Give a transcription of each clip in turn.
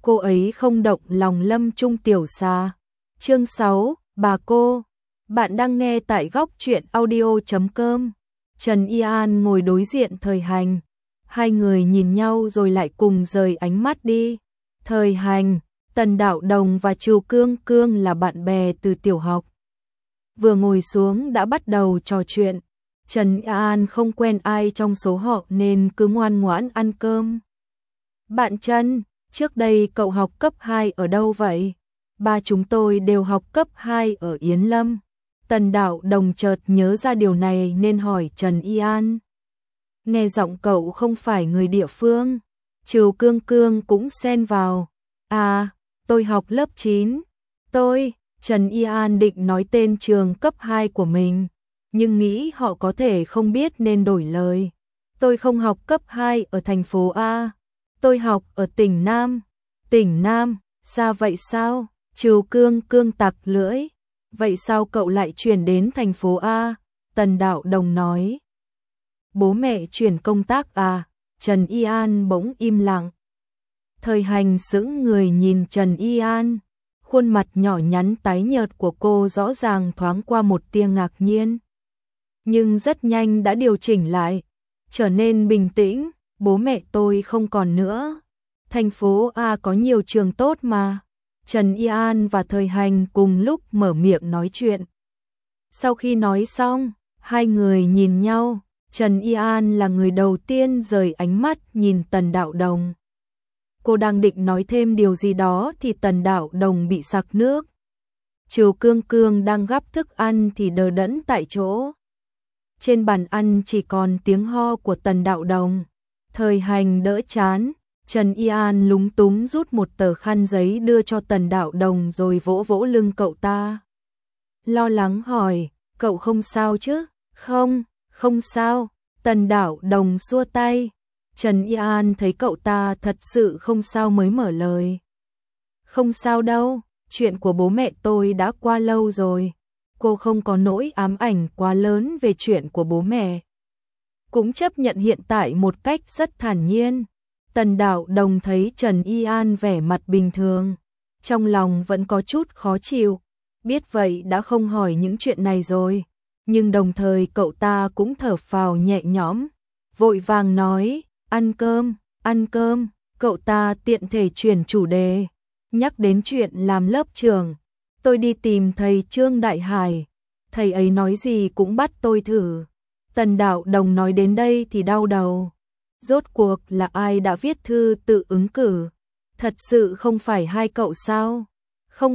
cô ấy không động lòng Lâm Trung tiểu xà. Chương 6, bà cô. Bạn đang nghe tại góc truyện audio.com. Trần Y An ngồi đối diện Thời Hành. Hai người nhìn nhau rồi lại cùng rời ánh mắt đi. Thời Hành, Tần Đạo Đồng và Trừu Cương Cương là bạn bè từ tiểu học. Vừa ngồi xuống đã bắt đầu trò chuyện. Trần Y An không quen ai trong số họ nên cứ ngoan ngoãn ăn cơm. Bạn Trần, trước đây cậu học cấp 2 ở đâu vậy? Ba chúng tôi đều học cấp 2 ở Yến Lâm. Tần Đạo Đồng chợt nhớ ra điều này nên hỏi Trần Y An. Nghe giọng cậu không phải người địa phương. Trừu Cương Cương cũng xen vào. À, tôi học lớp 9. Trần Y An định nói tên trường cấp 2 của mình, nhưng nghĩ họ có thể không biết nên đổi lời. Tôi không học cấp 2 ở thành phố A. Tôi học ở tỉnh Nam. Tỉnh Nam, xa vậy sao? Trừu Cương Cương tặc lưỡi. Vậy sao cậu lại chuyển đến thành phố A? Tần Đạo Đồng nói. Bố mẹ chuyển công tác à? Trần Y An bỗng im lặng. Thời Hành sững người nhìn Trần Y An. Khuôn mặt nhỏ nhắn tái nhợt của cô rõ ràng thoáng qua một tia ngạc nhiên. Nhưng rất nhanh đã điều chỉnh lại, trở nên bình tĩnh. Bố mẹ tôi không còn nữa. Thành phố A có nhiều trường tốt mà. Trần Y An và Thời Hành cùng lúc mở miệng nói chuyện. Sau khi nói xong, hai người nhìn nhau. Trần Y An là người đầu tiên rời ánh mắt nhìn Tần Đạo Đồng. Cô đang định nói thêm điều gì đó thì Tần Đạo Đồng bị sặc nước. Trừu Cương Cương đang gắp thức ăn thì đờ đẫn tại chỗ. Trên bàn ăn chỉ còn tiếng ho của Tần Đạo Đồng. Thời Hành đỡ chán. Trần Y An lúng túng rút một tờ khăn giấy đưa cho Tần Đạo Đồng rồi vỗ vỗ lưng cậu ta. Lo lắng hỏi, cậu không sao chứ? Không sao. Tần Đạo Đồng xua tay. Trần Y An thấy cậu ta thật sự không sao mới mở lời. Không sao đâu, chuyện của bố mẹ tôi đã qua lâu rồi. Cô không có nỗi ám ảnh quá lớn về chuyện của bố mẹ. Cũng chấp nhận hiện tại một cách rất thản nhiên. Tần Đạo Đồng thấy Trần Y An vẻ mặt bình thường. Trong lòng vẫn có chút khó chịu. Biết vậy đã không hỏi những chuyện này rồi. Nhưng đồng thời cậu ta cũng thở phào nhẹ nhõm. Vội vàng nói, ăn cơm. Cậu ta tiện thể chuyển chủ đề. Nhắc đến chuyện làm lớp trưởng. Tôi đi tìm thầy Trương Đại Hải. Thầy ấy nói gì cũng bắt tôi thử. Tần Đạo Đồng nói đến đây thì đau đầu. Rốt cuộc là ai đã viết thư tự ứng cử? Thật sự không phải hai cậu sao? Không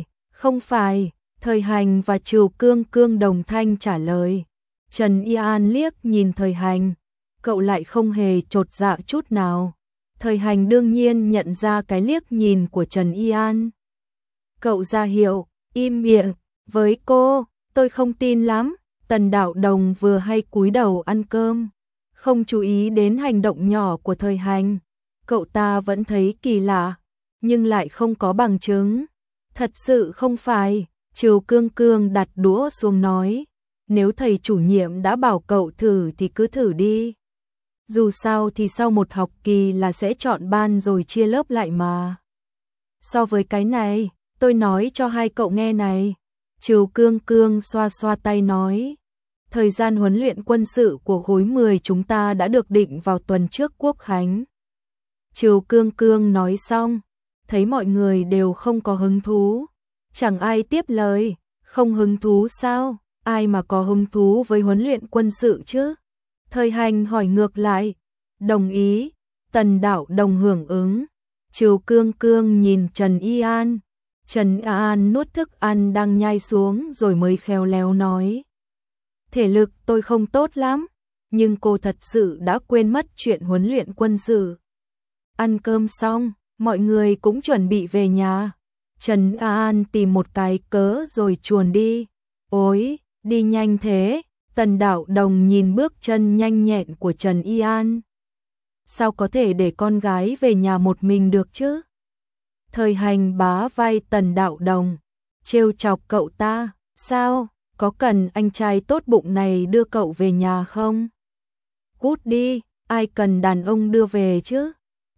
phải. Thời Hành và Trừu Cương Cương đồng thanh trả lời. Trần Y An liếc nhìn Thời Hành. Cậu lại không hề chột dạ chút nào. Thời Hành đương nhiên nhận ra cái liếc nhìn của Trần Y An. Cậu ra hiệu, im miệng. Với cô, tôi không tin lắm. Tần Đạo Đồng vừa hay cúi đầu ăn cơm, không chú ý đến hành động nhỏ của Thời Hành. Cậu ta vẫn thấy kỳ lạ, nhưng lại không có bằng chứng. Thật sự không phải. Trừu Cương Cương đặt đũa xuống nói. Nếu thầy chủ nhiệm đã bảo cậu thử thì cứ thử đi. Dù sao thì sau một học kỳ là sẽ chọn ban rồi chia lớp lại mà. So với cái này, tôi nói cho hai cậu nghe này. Trừu Cương Cương xoa xoa tay nói. Thời gian huấn luyện quân sự của khối 10 chúng ta đã được định vào tuần trước Quốc khánh. Trừu Cương Cương nói xong, thấy mọi người đều không có hứng thú. Chẳng ai tiếp lời. Không hứng thú sao? Ai mà có hứng thú với huấn luyện quân sự chứ? Thời Hành hỏi ngược lại. Đồng ý. Tần Đạo Đồng hưởng ứng. Trừu Cương Cương nhìn Trần Y An. Trần Y An nuốt thức ăn đang nhai xuống rồi mới khéo léo nói. Thể lực tôi không tốt lắm, nhưng cô thật sự đã quên mất chuyện huấn luyện quân sự. Ăn cơm xong, mọi người cũng chuẩn bị về nhà. Trần Y An tìm một cái cớ rồi chuồn đi. Ôi, đi nhanh thế. Tần Đạo Đồng nhìn bước chân nhanh nhẹn của Trần Y An. Sao có thể để con gái về nhà một mình được chứ? Thời Hành bá vai Tần Đạo Đồng, trêu chọc cậu ta. Sao, có cần anh trai tốt bụng này đưa cậu về nhà không? Cút đi, ai cần đàn ông đưa về chứ?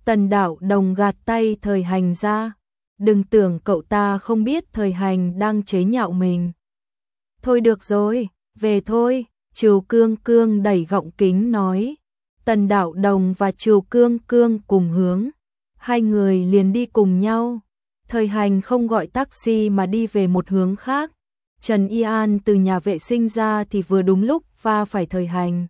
Tần Đạo Đồng gạt tay Thời Hành ra. Đừng tưởng cậu ta không biết Thời Hành đang chế nhạo mình. Thôi được rồi, về thôi, Trừu Cương Cương đẩy gọng kính nói. Tần Đạo Đồng và Trừu Cương Cương cùng hướng. Hai người liền đi cùng nhau. Thời Hành không gọi taxi mà đi về một hướng khác. Trần Y An từ nhà vệ sinh ra thì vừa đúng lúc va phải Thời Hành.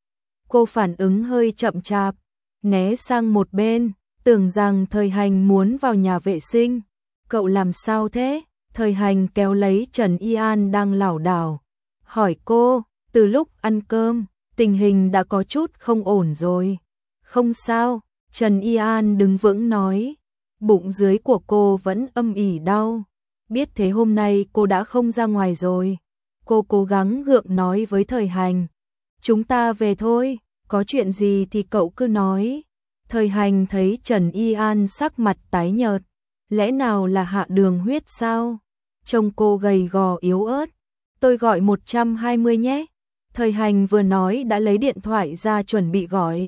Cô phản ứng hơi chậm chạp, né sang một bên, tưởng rằng Thời Hành muốn vào nhà vệ sinh. Cậu làm sao thế? Thời Hành kéo lấy Trần Y An đang lảo đảo, hỏi cô, từ lúc ăn cơm, tình hình đã có chút không ổn rồi. Không sao, Trần Y An đứng vững nói, bụng dưới của cô vẫn âm ỉ đau. Biết thế hôm nay cô đã không ra ngoài rồi. Cô cố gắng gượng nói với Thời Hành, chúng ta về thôi, có chuyện gì thì cậu cứ nói. Thời Hành thấy Trần Y An sắc mặt tái nhợt, lẽ nào là hạ đường huyết sao? Trông cô gầy gò yếu ớt. Tôi gọi 120 nhé. Thời Hành vừa nói đã lấy điện thoại ra chuẩn bị gọi.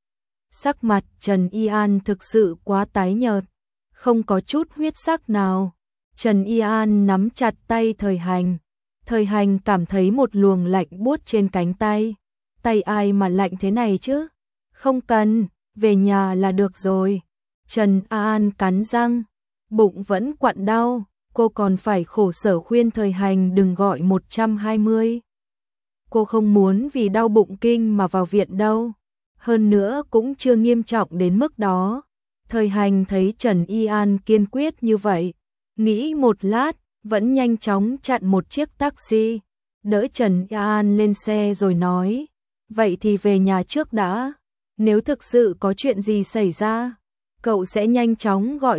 Sắc mặt Trần Y An thực sự quá tái nhợt, không có chút huyết sắc nào. Trần Y An nắm chặt tay Thời Hành. Thời Hành cảm thấy một luồng lạnh buốt trên cánh tay. Tay ai mà lạnh thế này chứ? Không cần, về nhà là được rồi. Trần An cắn răng, bụng vẫn quặn đau, cô còn phải khổ sở khuyên Thời Hành đừng gọi 120. Cô không muốn vì đau bụng kinh mà vào viện đâu. Hơn nữa cũng chưa nghiêm trọng đến mức đó. Thời Hành thấy Trần Y An kiên quyết như vậy, nghĩ một lát, vẫn nhanh chóng chặn một chiếc taxi, đỡ Trần Y An lên xe rồi nói, vậy thì về nhà trước đã, nếu thực sự có chuyện gì xảy ra, cậu sẽ nhanh chóng gọi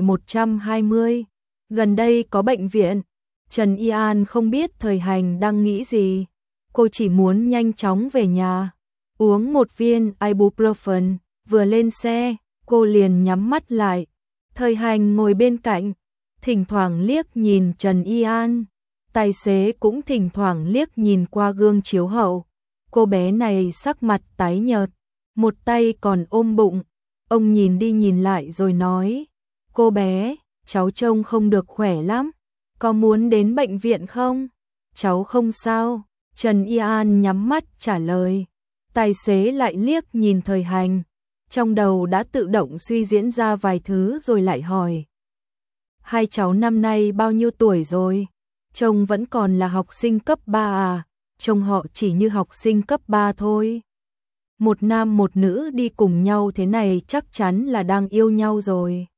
120, gần đây có bệnh viện. Trần Y An không biết Thời Hành đang nghĩ gì, cô chỉ muốn nhanh chóng về nhà, uống một viên ibuprofen, vừa lên xe, cô liền nhắm mắt lại. Thời Hành ngồi bên cạnh, thỉnh thoảng liếc nhìn Trần Y An, tài xế cũng thỉnh thoảng liếc nhìn qua gương chiếu hậu. Cô bé này sắc mặt tái nhợt, một tay còn ôm bụng. Ông nhìn đi nhìn lại rồi nói, cô bé, cháu trông không được khỏe lắm, có muốn đến bệnh viện không? Cháu không sao, Trần Y An nhắm mắt trả lời. Tài xế lại liếc nhìn Thời Hành, trong đầu đã tự động suy diễn ra vài thứ rồi lại hỏi. Hai cháu năm nay bao nhiêu tuổi rồi? Trông vẫn còn là học sinh cấp 3 à? Trông họ chỉ như học sinh cấp 3 thôi. Một nam một nữ đi cùng nhau thế này chắc chắn là đang yêu nhau rồi.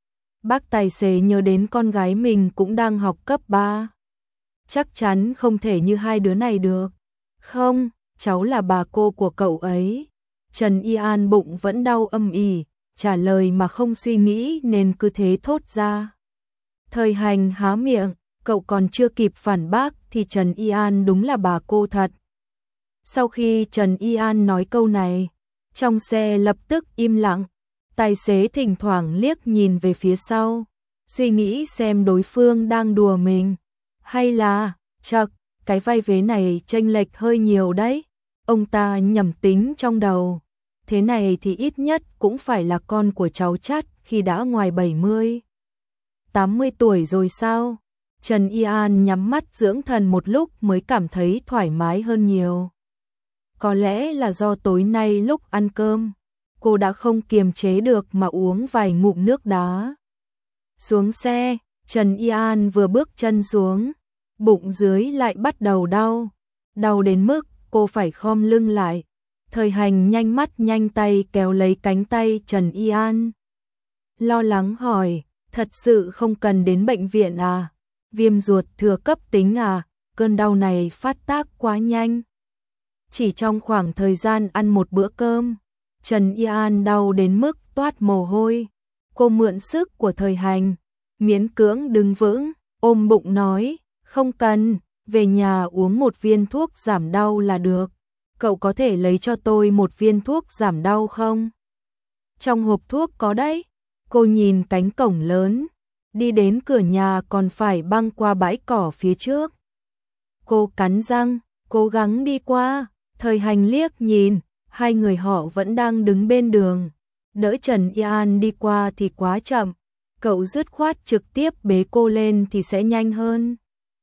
Bác tài xế nhớ đến con gái mình cũng đang học cấp 3. Chắc chắn không thể như hai đứa này được. Không, cháu là bà cô của cậu ấy. Trần Y An bụng vẫn đau âm ỉ, trả lời mà không suy nghĩ nên cứ thế thốt ra. Thời Hành há miệng, cậu còn chưa kịp phản bác thì Trần Y An đúng là bà cô thật. Sau khi Trần Y An nói câu này, trong xe lập tức im lặng, tài xế thỉnh thoảng liếc nhìn về phía sau, suy nghĩ xem đối phương đang đùa mình, hay là, chậc, cái vai vế này chênh lệch hơi nhiều đấy. Ông ta nhẩm tính trong đầu, thế này thì ít nhất cũng phải là con của cháu Trát khi đã ngoài 70, 80 tuổi rồi sao? Trần Y An nhắm mắt dưỡng thần một lúc mới cảm thấy thoải mái hơn nhiều. Có lẽ là do tối nay lúc ăn cơm, cô đã không kiềm chế được mà uống vài ngụm nước đá. Xuống xe, Trần Y An vừa bước chân xuống, bụng dưới lại bắt đầu đau, đau đến mức cô phải khom lưng lại. Thời Hành nhanh mắt nhanh tay kéo lấy cánh tay Trần Y An. Lo lắng hỏi, thật sự không cần đến bệnh viện à? Viêm ruột thừa cấp tính à? Cơn đau này phát tác quá nhanh. Chỉ trong khoảng thời gian ăn một bữa cơm, Trần Y An đau đến mức toát mồ hôi. Cô mượn sức của Thời Hành, miễn cưỡng đứng vững, ôm bụng nói, không cần, về nhà uống một viên thuốc giảm đau là được. Cậu có thể lấy cho tôi một viên thuốc giảm đau không? Trong hộp thuốc có đấy. Cô nhìn cánh cổng lớn, đi đến cửa nhà còn phải băng qua bãi cỏ phía trước. Cô cắn răng, cố gắng đi qua. Thời Hành liếc nhìn, hai người họ vẫn đang đứng bên đường. Đỡ Trần Yên đi qua thì quá chậm, cậu dứt khoát trực tiếp bế cô lên thì sẽ nhanh hơn.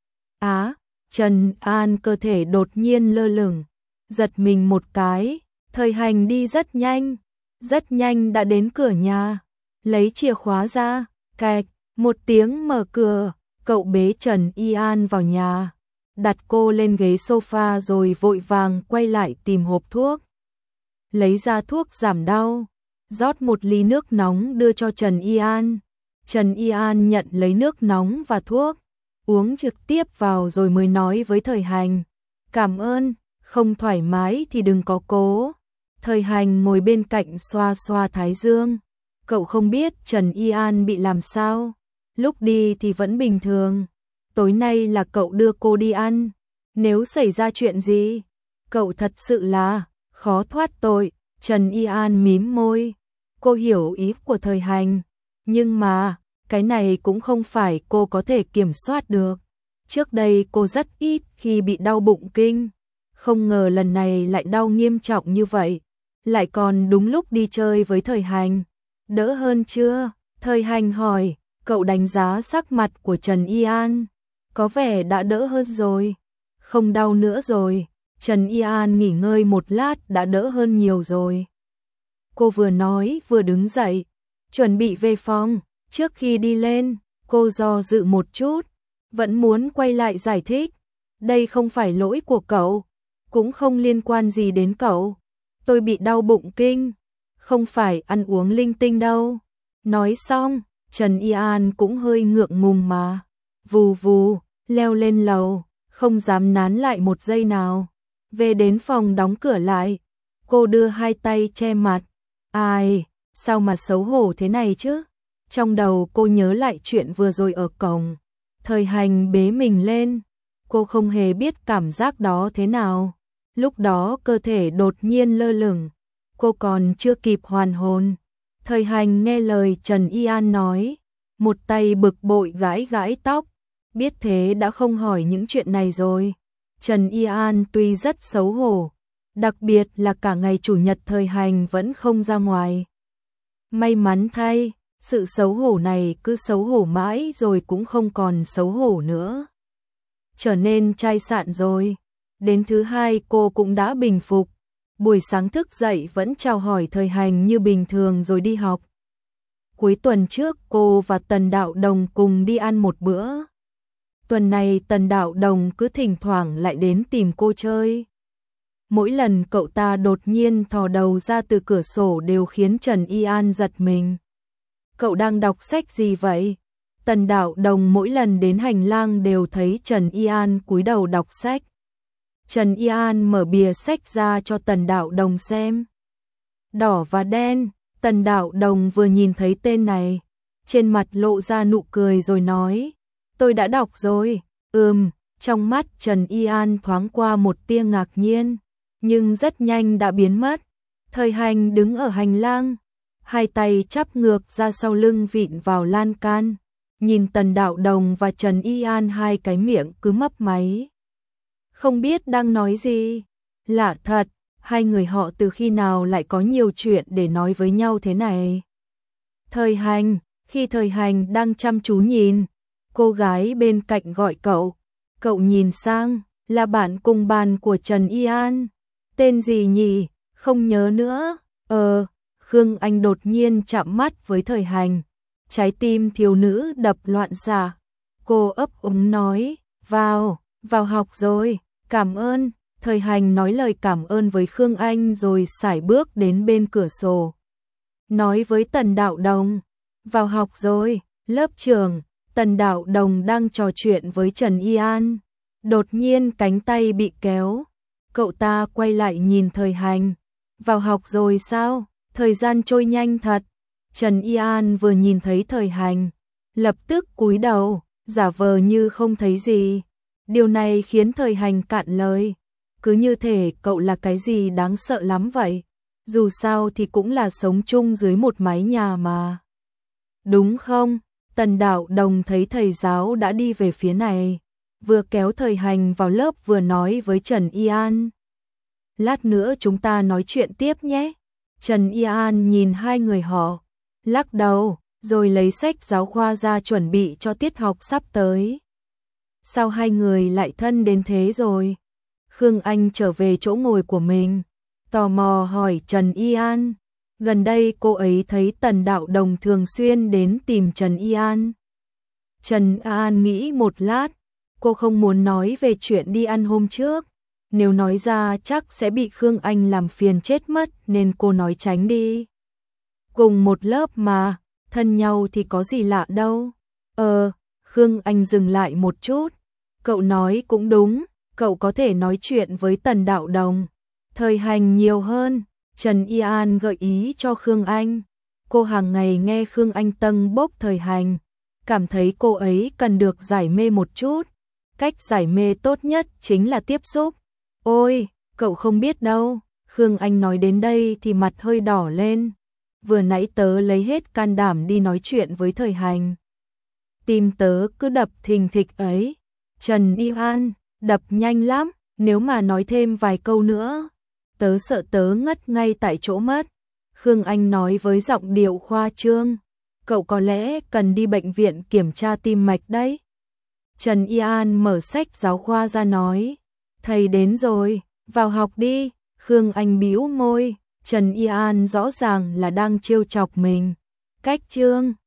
Trần An cơ thể đột nhiên lơ lửng, giật mình một cái, Thời Hành đi rất nhanh đã đến cửa nhà, lấy chìa khóa ra, cạch, một tiếng mở cửa, cậu bế Trần Yên vào nhà, đặt cô lên ghế sofa rồi vội vàng quay lại tìm hộp thuốc. Lấy ra thuốc giảm đau, rót một ly nước nóng đưa cho Trần Yên. Trần Yên nhận lấy nước nóng và thuốc, uống trực tiếp vào rồi mới nói với Thời Hành, cảm ơn, không thoải mái thì đừng có cố. Thời Hành ngồi bên cạnh xoa xoa thái dương, cậu không biết Trần Yên bị làm sao, lúc đi thì vẫn bình thường, tối nay là cậu đưa cô đi ăn, nếu xảy ra chuyện gì, cậu thật sự là khó thoát tội. Trần Yên mím môi, cô hiểu ý của Thời Hành, nhưng mà cái này cũng không phải cô có thể kiểm soát được. Trước đây cô rất ít khi bị đau bụng kinh, không ngờ lần này lại đau nghiêm trọng như vậy, lại còn đúng lúc đi chơi với Thời Hành. Đỡ hơn chưa? Thời Hành hỏi, cậu đánh giá sắc mặt của Trần Yên, có vẻ đã đỡ hơn rồi, không đau nữa rồi. Trần Yên nghỉ ngơi một lát đã đỡ hơn nhiều rồi. Cô vừa nói vừa đứng dậy, chuẩn bị về phòng. Trước khi đi lên, cô do dự một chút, vẫn muốn quay lại giải thích. Đây không phải lỗi của cậu, cũng không liên quan gì đến cậu. Tôi bị đau bụng kinh, không phải ăn uống linh tinh đâu. Nói xong, Trần Yên cũng hơi ngượng ngùng mà. Vù vù, leo lên lầu, không dám nán lại một giây nào. Về đến phòng đóng cửa lại, cô đưa hai tay che mặt. Ai, sao mà xấu hổ thế này chứ? Trong đầu cô nhớ lại chuyện vừa rồi ở cổng, Thời Hành bế mình lên, cô không hề biết cảm giác đó thế nào. Lúc đó cơ thể đột nhiên lơ lửng, cô còn chưa kịp hoàn hồn. Thời Hành nghe lời Trần Yên nói, một tay bực bội gãi gãi tóc, biết thế đã không hỏi những chuyện này rồi. Trần Yên tuy rất xấu hổ, đặc biệt là cả ngày chủ nhật Thời Hành vẫn không ra ngoài. May mắn thay, sự xấu hổ này cứ xấu hổ mãi rồi cũng không còn xấu hổ nữa. Trở nên chai sạn rồi. Đến thứ hai cô cũng đã bình phục. Buổi sáng thức dậy vẫn chào hỏi Thời Hành như bình thường rồi đi học. Cuối tuần trước cô và Tần Đạo Đồng cùng đi ăn một bữa. Tuần này Tần Đạo Đồng cứ thỉnh thoảng lại đến tìm cô chơi. Mỗi lần cậu ta đột nhiên thò đầu ra từ cửa sổ đều khiến Trần Yên giật mình. Cậu đang đọc sách gì vậy? Tần Đạo Đồng mỗi lần đến hành lang đều thấy Trần Yên cúi đầu đọc sách. Trần Yên mở bìa sách ra cho Tần Đạo Đồng xem. Đỏ và đen, Tần Đạo Đồng vừa nhìn thấy tên này, trên mặt lộ ra nụ cười rồi nói, tôi đã đọc rồi. Trong mắt Trần Yên thoáng qua một tia ngạc nhiên, nhưng rất nhanh đã biến mất. Thời Hành đứng ở hành lang, hai tay chắp ngược ra sau lưng vịn vào lan can, nhìn Tần Đạo Đồng và Trần Yên hai cái miệng cứ mấp máy. Không biết đang nói gì. Lạ thật, hai người họ từ khi nào lại có nhiều chuyện để nói với nhau thế này. Thời Hành, khi Thời Hành đang chăm chú nhìn, cô gái bên cạnh gọi cậu. Cậu nhìn sang, là bạn cùng bàn của Trần Yên. Tên gì nhỉ? Không nhớ nữa. Khương Anh đột nhiên chạm mắt với Thời Hành. Trái tim thiếu nữ đập loạn xạ. Cô ấp úng nói, vào học rồi, cảm ơn. Thời Hành nói lời cảm ơn với Khương Anh rồi sải bước đến bên cửa sổ. Nói với Tần Đạo Đồng, vào học rồi, lớp trưởng. Tần Đạo Đồng đang trò chuyện với Trần Yên. Đột nhiên cánh tay bị kéo. Cậu ta quay lại nhìn Thời Hành. Vào học rồi sao? Thời gian trôi nhanh thật. Trần Yên vừa nhìn thấy Thời Hành, lập tức cúi đầu, giả vờ như không thấy gì. Điều này khiến Thời Hành cạn lời. Cứ như thể cậu là cái gì đáng sợ lắm vậy. Dù sao thì cũng là sống chung dưới một mái nhà mà. Đúng không? Tần Đạo Đồng thấy thầy giáo đã đi về phía này, vừa kéo Thời Hành vào lớp vừa nói với Trần Yên. Lát nữa chúng ta nói chuyện tiếp nhé. Trần Y An nhìn hai người họ, lắc đầu, rồi lấy sách giáo khoa ra chuẩn bị cho tiết học sắp tới. Sao hai người lại thân đến thế rồi? Khương Anh trở về chỗ ngồi của mình, tò mò hỏi Trần Y An. Gần đây cô ấy thấy Tần Đạo Đồng thường xuyên đến tìm Trần Y An. Trần An nghĩ một lát, cô không muốn nói về chuyện đi ăn hôm trước. Nếu nói ra chắc sẽ bị Khương Anh làm phiền chết mất nên cô nói tránh đi. Cùng một lớp mà, thân nhau thì có gì lạ đâu. Khương Anh dừng lại một chút. Cậu nói cũng đúng, cậu có thể nói chuyện với Tần Đạo Đồng. Thời hành nhiều hơn, Trần Y An gợi ý cho Khương Anh. Cô hàng ngày nghe Khương Anh tâng bốc thời hành, cảm thấy cô ấy cần được giải mê một chút. Cách giải mê tốt nhất chính là tiếp xúc. Ôi, cậu không biết đâu. Khương Anh nói đến đây thì mặt hơi đỏ lên. Vừa nãy tớ lấy hết can đảm đi nói chuyện với thời hành. Tim tớ cứ đập thình thịch ấy. Trần Y An, đập nhanh lắm, nếu mà nói thêm vài câu nữa, tớ sợ tớ ngất ngay tại chỗ mất. Khương Anh nói với giọng điệu khoa trương. Cậu có lẽ cần đi bệnh viện kiểm tra tim mạch đấy. Trần Y An mở sách giáo khoa ra nói. Thầy đến rồi, vào học đi. Khương Anh bĩu môi. Trần Y An rõ ràng là đang trêu chọc mình. Cách chương